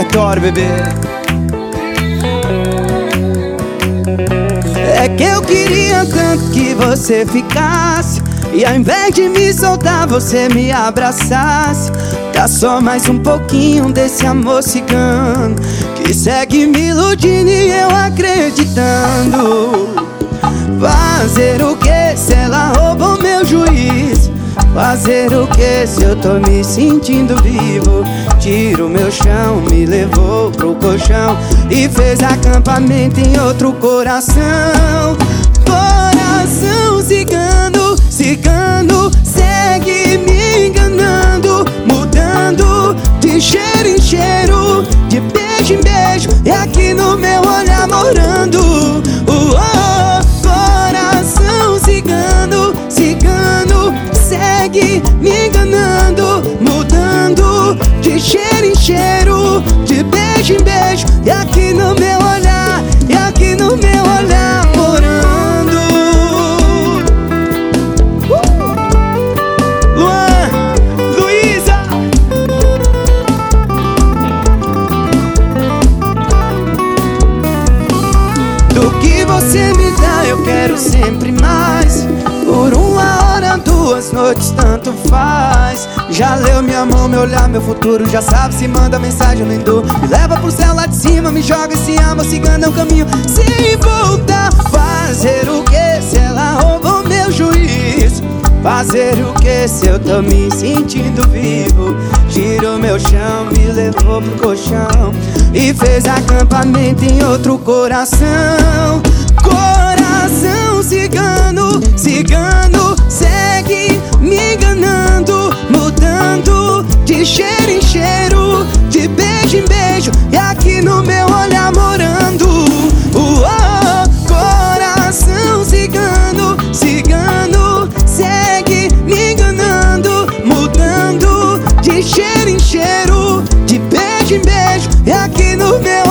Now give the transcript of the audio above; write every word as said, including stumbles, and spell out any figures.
aleatório, bebê. É que eu queria tanto que você ficasse, e ao invés de me soltar, você me abraçasse. Dá só mais um pouquinho desse amor cigano que segue me iludindo e eu acreditando. Fazer o que se ela roubou meu juiz? Fazer o que se eu tô me sentindo vivo? Tira o meu chão, me levou pro colchão e fez acampamento em outro coração. Coração cigano, cigano, segue me enganando, mudando de cheiro em cheiro, de beijo em beijo, e aqui no meu olhar morando. Uh, oh, coração cigano, cigano, segue me enganando, mudando de cheiro em cheiro, de beijo em beijo, e aqui no meu olhar, e aqui no meu olhar morando. uh! Luan, Luísa, do que você me dá eu quero sempre mais. Por uma hora, duas noites, tanto faz. Já leu minha mão, meu olhar, meu futuro. Já sabe se manda mensagem ou nem dou. Me leva pro céu lá de cima, me joga e se ama. Cigano é um caminho sem voltar. Fazer o que se ela roubou meu juiz? Fazer o que se eu tô me sentindo vivo? Tirou meu chão, me levou pro colchão e fez acampamento em outro coração. Coração cigano, cigano, segue me enganando, mudando de cheiro em cheiro, de beijo em beijo, e aqui no meu olhar morando. Uh, oh, coração cigano, cigano, segue me enganando, mudando de cheiro em cheiro, de beijo em beijo, e aqui no meu